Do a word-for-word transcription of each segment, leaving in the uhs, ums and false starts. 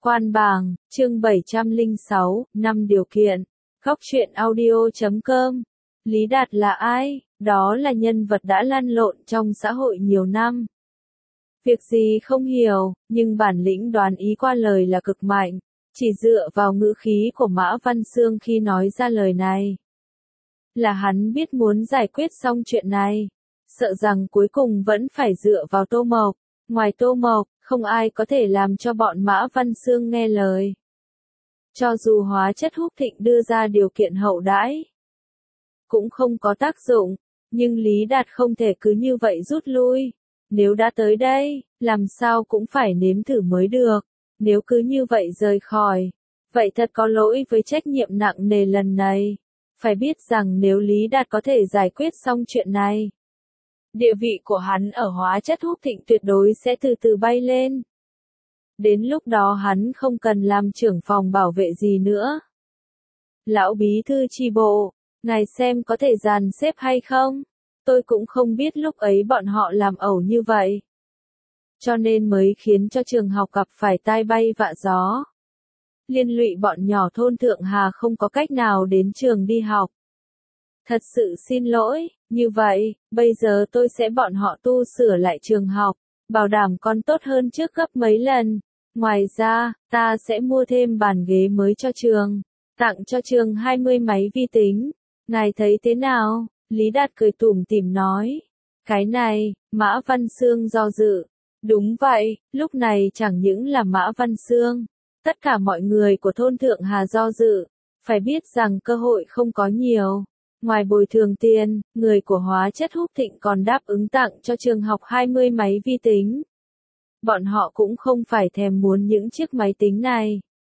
Quan bàng, chương bảy trăm lẻ sáu, năm điều kiện. Góc truyện audio chấm com. Lý Đạt là ai? Đó là nhân vật đã lăn lộn trong xã hội nhiều năm. Việc gì không hiểu, nhưng bản lĩnh đoán ý qua lời là cực mạnh. Chỉ dựa vào ngữ khí của Mã Văn Xương khi nói ra lời này, là hắn biết muốn giải quyết xong chuyện này. Sợ rằng cuối cùng vẫn phải dựa vào Tô Mộc. Ngoài Tô Mộc, không ai có thể làm cho bọn Mã Văn Xương nghe lời. Cho dù hóa chất húc thịnh đưa ra điều kiện hậu đãi, cũng không có tác dụng. Nhưng Lý Đạt không thể cứ như vậy rút lui. Nếu đã tới đây, làm sao cũng phải nếm thử mới được. Nếu cứ như vậy rời khỏi, vậy thật có lỗi với trách nhiệm nặng nề lần này. Phải biết rằng nếu Lý Đạt có thể giải quyết xong chuyện này, địa vị của hắn ở hóa chất húc thịnh tuyệt đối sẽ từ từ bay lên. Đến lúc đó hắn không cần làm trưởng phòng bảo vệ gì nữa. Lão bí thư chi bộ, ngài xem có thể dàn xếp hay không? Tôi cũng không biết lúc ấy bọn họ làm ẩu như vậy, cho nên mới khiến cho trường học gặp phải tai bay vạ gió. Liên lụy bọn nhỏ thôn Thượng Hà không có cách nào đến trường đi học. Thật sự xin lỗi, như vậy, bây giờ tôi sẽ bọn họ tu sửa lại trường học, bảo đảm con tốt hơn trước gấp mấy lần. Ngoài ra, ta sẽ mua thêm bàn ghế mới cho trường, tặng cho trường hai mươi máy vi tính. Ngài thấy thế nào? Lý Đạt cười tủm tỉm nói. Cái này, Mã Văn Xương do dự. Đúng vậy, lúc này chẳng những là Mã Văn Xương, tất cả mọi người của thôn Thượng Hà do dự. Phải biết rằng cơ hội không có nhiều. Ngoài bồi thường tiền, người của hóa chất húc thịnh còn đáp ứng tặng cho trường học hai mươi máy vi tính. Bọn họ cũng không phải thèm muốn những chiếc máy tính này,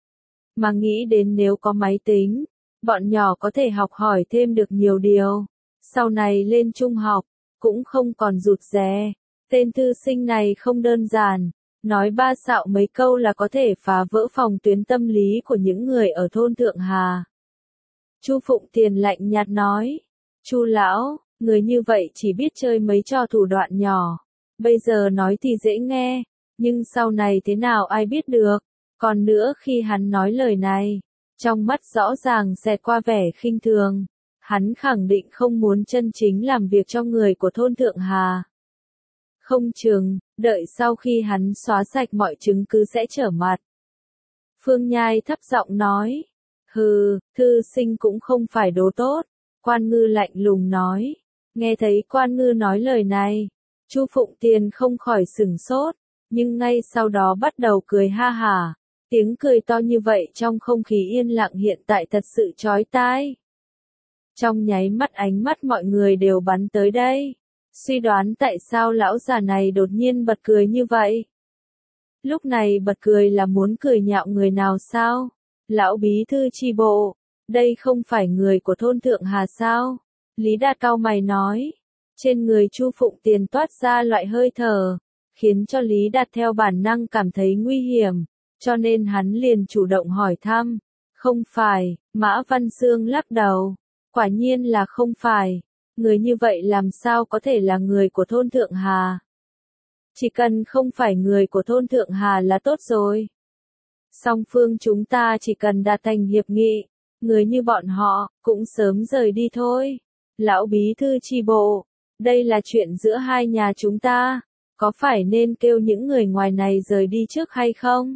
mà nghĩ đến nếu có máy tính, bọn nhỏ có thể học hỏi thêm được nhiều điều. Sau này lên trung học, cũng không còn rụt rè. Tên thư sinh này không đơn giản, nói ba xạo mấy câu là có thể phá vỡ phòng tuyến tâm lý của những người ở thôn Thượng Hà. Chu Phụng Tiền lạnh nhạt nói. Chu lão, người như vậy chỉ biết chơi mấy trò thủ đoạn nhỏ. Bây giờ nói thì dễ nghe, nhưng sau này thế nào ai biết được. Còn nữa khi hắn nói lời này, trong mắt rõ ràng xẹt qua vẻ khinh thường. Hắn khẳng định không muốn chân chính làm việc cho người của thôn Thượng Hà. Không chừng, đợi sau khi hắn xóa sạch mọi chứng cứ sẽ trở mặt. Phương Nhai thấp giọng nói. Hừ, thư sinh cũng không phải đồ tốt. Quan Ngư lạnh lùng nói. Nghe thấy Quan Ngư nói lời này, Chu Phụng Tiền không khỏi sửng sốt, nhưng ngay sau đó bắt đầu cười ha hả. Tiếng cười to như vậy trong không khí yên lặng hiện tại thật sự chói tai. Trong nháy mắt ánh mắt mọi người đều bắn tới đây, suy đoán tại sao lão già này đột nhiên bật cười như vậy. Lúc này bật cười là muốn cười nhạo người nào sao? Lão bí thư chi bộ, đây không phải người của thôn Thượng Hà sao? Lý Đạt cau mày nói. Trên người Chu Phụng Tiền toát ra loại hơi thở, khiến cho Lý Đạt theo bản năng cảm thấy nguy hiểm, cho nên hắn liền chủ động hỏi thăm. Không phải, Mã Văn Xương lắc đầu. Quả nhiên là không phải. Người như vậy làm sao có thể là người của thôn Thượng Hà? Chỉ cần không phải người của thôn Thượng Hà là tốt rồi. Song phương chúng ta chỉ cần đạt thành hiệp nghị, người như bọn họ, cũng sớm rời đi thôi. Lão bí thư chi bộ, đây là chuyện giữa hai nhà chúng ta, có phải nên kêu những người ngoài này rời đi trước hay không?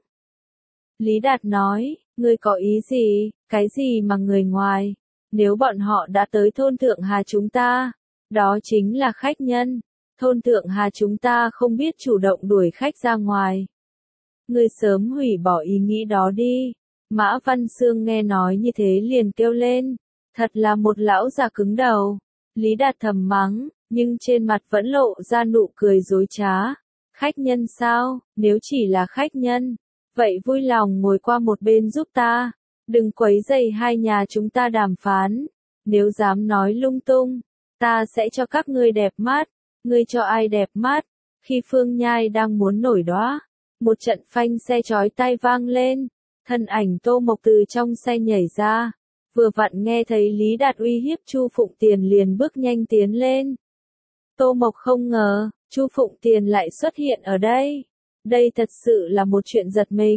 Lý Đạt nói, ngươi có ý gì, cái gì mà người ngoài? Nếu bọn họ đã tới thôn Thượng Hà chúng ta, đó chính là khách nhân. Thôn Thượng Hà chúng ta không biết chủ động đuổi khách ra ngoài. Ngươi sớm hủy bỏ ý nghĩ đó đi. Mã Văn Xương nghe nói như thế liền kêu lên. Thật là một lão già cứng đầu. Lý Đạt thầm mắng, nhưng trên mặt vẫn lộ ra nụ cười dối trá. Khách nhân sao? Nếu chỉ là khách nhân, vậy vui lòng ngồi qua một bên giúp ta. Đừng quấy rầy hai nhà chúng ta đàm phán. Nếu dám nói lung tung, ta sẽ cho các ngươi đẹp mắt. Ngươi cho ai đẹp mắt? Khi Phương Nhai đang muốn nổi đoá, một trận phanh xe chói tai vang lên. Thân ảnh Tô Mộc từ trong xe nhảy ra. Vừa vặn nghe thấy Lý Đạt uy hiếp Chu Phụng Tiền liền bước nhanh tiến lên. Tô Mộc không ngờ, Chu Phụng Tiền lại xuất hiện ở đây. Đây thật sự là một chuyện giật mình.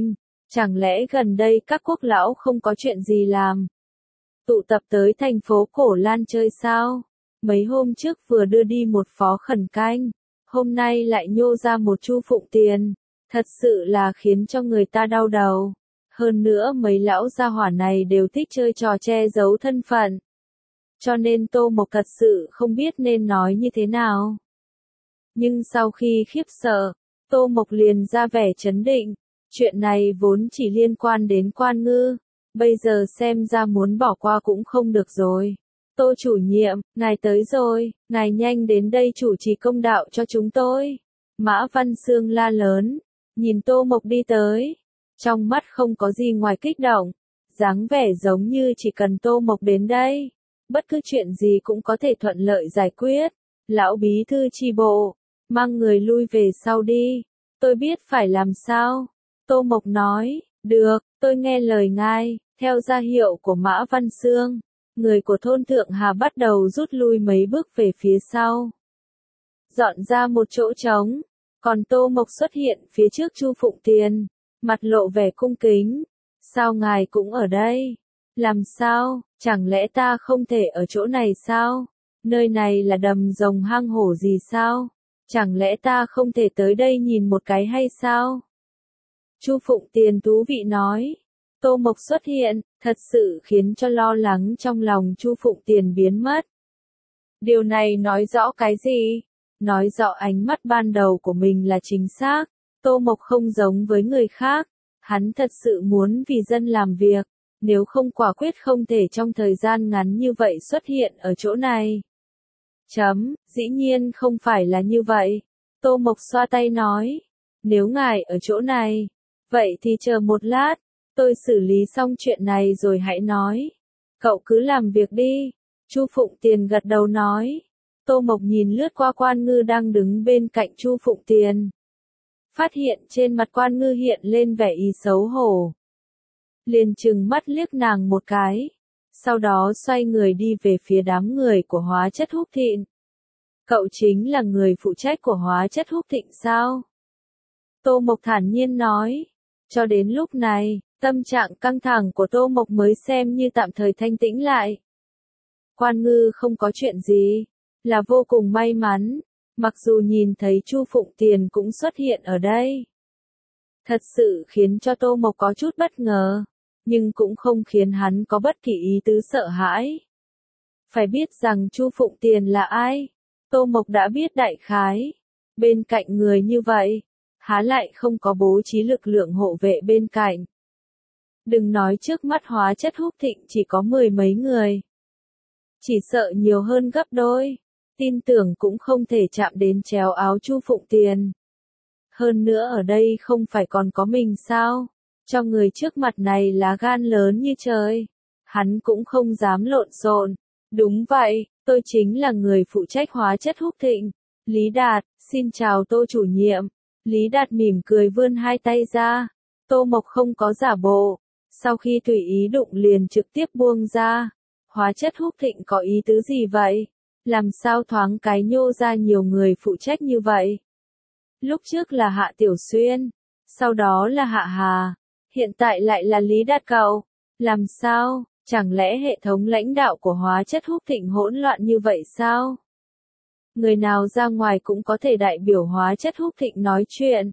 Chẳng lẽ gần đây các quốc lão không có chuyện gì làm? Tụ tập tới thành phố Cổ Lan chơi sao? Mấy hôm trước vừa đưa đi một phó khẩn canh, hôm nay lại nhô ra một Chu Phụng Tiền, thật sự là khiến cho người ta đau đầu. Hơn nữa mấy lão gia hỏa này đều thích chơi trò che giấu thân phận. Cho nên Tô Mộc thật sự không biết nên nói như thế nào. Nhưng sau khi khiếp sợ, Tô Mộc liền ra vẻ trấn định. Chuyện này vốn chỉ liên quan đến Quan Ngư, bây giờ xem ra muốn bỏ qua cũng không được rồi. Tô chủ nhiệm, ngài tới rồi, ngài nhanh đến đây chủ trì công đạo cho chúng tôi. Mã Văn Sương la lớn, nhìn Tô Mộc đi tới. Trong mắt không có gì ngoài kích động, dáng vẻ giống như chỉ cần Tô Mộc đến đây, bất cứ chuyện gì cũng có thể thuận lợi giải quyết. Lão bí thư chi bộ, mang người lui về sau đi, tôi biết phải làm sao. Tô Mộc nói, được, tôi nghe lời ngài. Theo ra hiệu của Mã Văn Sương, người của thôn Thượng Hà bắt đầu rút lui mấy bước về phía sau, dọn ra một chỗ trống, còn Tô Mộc xuất hiện phía trước Chu Phụng Tiền, mặt lộ vẻ cung kính. Sao ngài cũng ở đây? Làm sao, chẳng lẽ ta không thể ở chỗ này sao? Nơi này là đầm rồng hang hổ gì sao? Chẳng lẽ ta không thể tới đây nhìn một cái hay sao? Chu Phụng Tiền thú vị nói. Tô Mộc xuất hiện, thật sự khiến cho lo lắng trong lòng Chu Phụng Tiền biến mất. Điều này nói rõ cái gì? Nói rõ ánh mắt ban đầu của mình là chính xác. Tô Mộc không giống với người khác. Hắn thật sự muốn vì dân làm việc. Nếu không quả quyết không thể trong thời gian ngắn như vậy xuất hiện ở chỗ này. Chấm, dĩ nhiên không phải là như vậy. Tô Mộc xoa tay nói. Nếu ngài ở chỗ này, vậy thì chờ một lát. Tôi xử lý xong chuyện này rồi hãy nói. Cậu cứ làm việc đi. Chu Phụng Tiền gật đầu nói. Tô Mộc nhìn lướt qua Quan Ngư đang đứng bên cạnh Chu Phụng Tiền. Phát hiện trên mặt Quan Ngư hiện lên vẻ ý xấu hổ. Liền trừng mắt liếc nàng một cái. Sau đó xoay người đi về phía đám người của Hóa Chất Húc Thịnh. Cậu chính là người phụ trách của Hóa Chất Húc Thịnh sao? Tô Mộc thản nhiên nói. Cho đến lúc này, tâm trạng căng thẳng của Tô Mộc mới xem như tạm thời thanh tĩnh lại. Quan Ngư không có chuyện gì, là vô cùng may mắn, mặc dù nhìn thấy Chu Phụng Tiền cũng xuất hiện ở đây. Thật sự khiến cho Tô Mộc có chút bất ngờ, nhưng cũng không khiến hắn có bất kỳ ý tứ sợ hãi. Phải biết rằng Chu Phụng Tiền là ai? Tô Mộc đã biết đại khái. Bên cạnh người như vậy, há lại không có bố trí lực lượng hộ vệ bên cạnh. Đừng nói trước mắt Hóa Chất Húc Thịnh chỉ có mười mấy người. Chỉ sợ nhiều hơn gấp đôi. Tin tưởng cũng không thể chạm đến chéo áo Chu Phụng Tiền. Hơn nữa ở đây không phải còn có mình sao? Cho người trước mặt này là gan lớn như trời. Hắn cũng không dám lộn xộn. Đúng vậy, tôi chính là người phụ trách Hóa Chất Húc Thịnh. Lý Đạt, xin chào Tô chủ nhiệm. Lý Đạt mỉm cười vươn hai tay ra. Tô Mộc không có giả bộ. Sau khi tùy ý đụng liền trực tiếp buông ra. Hóa Chất Húc Thịnh có ý tứ gì vậy? Làm sao thoáng cái nhô ra nhiều người phụ trách như vậy? Lúc trước là Hạ Tiểu Xuyên, sau đó là Hạ Hà, hiện tại lại là Lý Đạt cậu. Làm sao? Chẳng lẽ hệ thống lãnh đạo của Hóa Chất Húc Thịnh hỗn loạn như vậy sao? Người nào ra ngoài cũng có thể đại biểu Hóa Chất Húc Thịnh nói chuyện.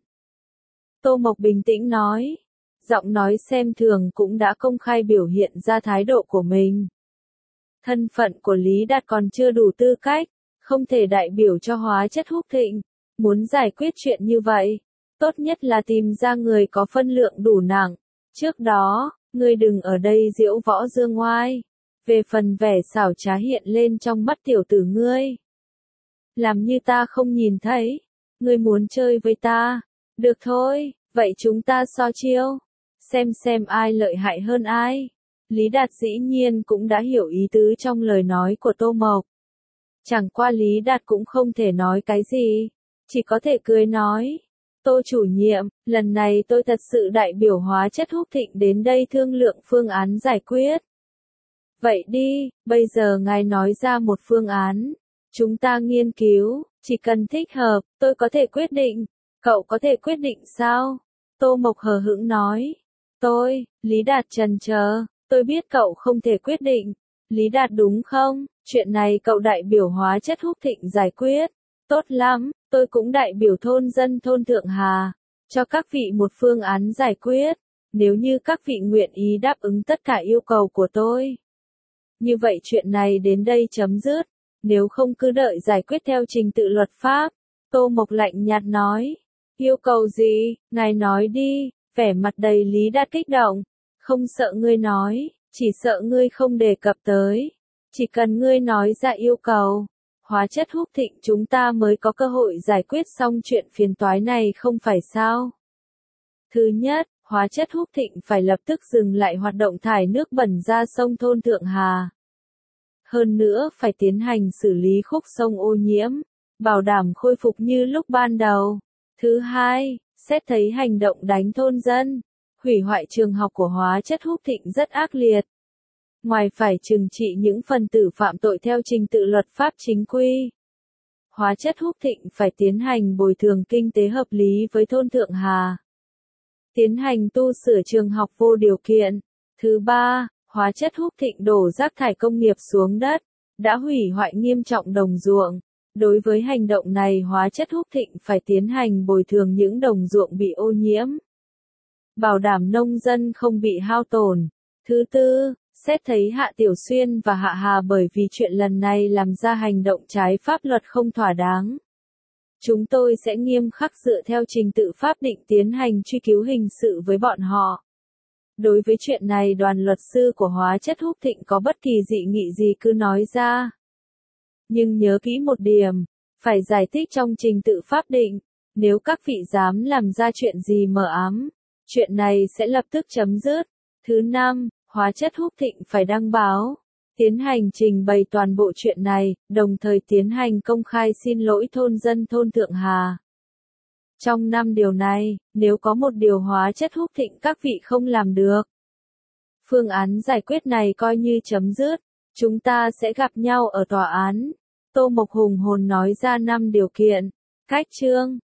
Tô Mộc bình tĩnh nói. Giọng nói xem thường cũng đã công khai biểu hiện ra thái độ của mình. Thân phận của Lý Đạt còn chưa đủ tư cách, không thể đại biểu cho Hóa Chất Húc Thịnh. Muốn giải quyết chuyện như vậy, tốt nhất là tìm ra người có phân lượng đủ nặng. Trước đó, ngươi đừng ở đây diễu võ dương ngoai. Về phần vẻ xảo trá hiện lên trong mắt tiểu tử ngươi. Làm như ta không nhìn thấy. Ngươi muốn chơi với ta. Được thôi, vậy chúng ta so chiêu. Xem xem ai lợi hại hơn ai. Lý Đạt dĩ nhiên cũng đã hiểu ý tứ trong lời nói của Tô Mộc. Chẳng qua Lý Đạt cũng không thể nói cái gì. Chỉ có thể cười nói. Tô chủ nhiệm, lần này tôi thật sự đại biểu Hóa Chất Húc Thịnh đến đây thương lượng phương án giải quyết. Vậy đi, bây giờ ngài nói ra một phương án. Chúng ta nghiên cứu, chỉ cần thích hợp, tôi có thể quyết định. Cậu có thể quyết định sao? Tô Mộc hờ hững nói. tôi, Lý Đạt chần chờ, tôi biết cậu không thể quyết định. Lý Đạt đúng không? Chuyện này cậu đại biểu hóa chất hút thịnh giải quyết. Tốt lắm, tôi cũng đại biểu thôn dân thôn Thượng Hà. Cho các vị một phương án giải quyết. Nếu như các vị nguyện ý đáp ứng tất cả yêu cầu của tôi. Như vậy chuyện này đến đây chấm dứt. Nếu không cứ đợi giải quyết theo trình tự luật pháp. Tô Mộc lạnh nhạt nói. Yêu cầu gì? Ngài nói đi. Vẻ mặt đầy Lý Đạt kích động. Không sợ ngươi nói, chỉ sợ ngươi không đề cập tới. Chỉ cần ngươi nói ra yêu cầu, hóa chất hút thịnh chúng ta mới có cơ hội giải quyết xong chuyện phiền toái này không phải sao? Thứ nhất, hóa chất hút thịnh phải lập tức dừng lại hoạt động thải nước bẩn ra sông thôn Thượng Hà. Hơn nữa phải tiến hành xử lý khúc sông ô nhiễm, bảo đảm khôi phục như lúc ban đầu. Thứ hai, xét thấy hành động đánh thôn dân, hủy hoại trường học của hóa chất hút thịnh rất ác liệt. Ngoài phải trừng trị những phần tử phạm tội theo trình tự luật pháp chính quy, hóa chất hút thịnh phải tiến hành bồi thường kinh tế hợp lý với thôn Thượng Hà. Tiến hành tu sửa trường học vô điều kiện. Thứ ba, hóa chất hút thịnh đổ rác thải công nghiệp xuống đất, đã hủy hoại nghiêm trọng đồng ruộng. Đối với hành động này hóa chất hút thịnh phải tiến hành bồi thường những đồng ruộng bị ô nhiễm. Bảo đảm nông dân không bị hao tổn. Thứ tư, xét thấy Hạ Tiểu Xuyên và Hạ Hà bởi vì chuyện lần này làm ra hành động trái pháp luật không thỏa đáng. Chúng tôi sẽ nghiêm khắc dựa theo trình tự pháp định tiến hành truy cứu hình sự với bọn họ. Đối với chuyện này đoàn luật sư của hóa chất hút thịnh có bất kỳ dị nghị gì cứ nói ra. Nhưng nhớ kỹ một điểm, phải giải thích trong trình tự pháp định, nếu các vị dám làm ra chuyện gì mờ ám, chuyện này sẽ lập tức chấm dứt. Thứ năm, hóa chất hút thịnh phải đăng báo, tiến hành trình bày toàn bộ chuyện này, đồng thời tiến hành công khai xin lỗi thôn dân thôn Thượng Hà. Trong năm điều này, nếu có một điều hóa chất hút thịnh các vị không làm được, phương án giải quyết này coi như chấm dứt, chúng ta sẽ gặp nhau ở tòa án. Tô Mộc hùng hồn nói ra năm điều kiện. Cách chương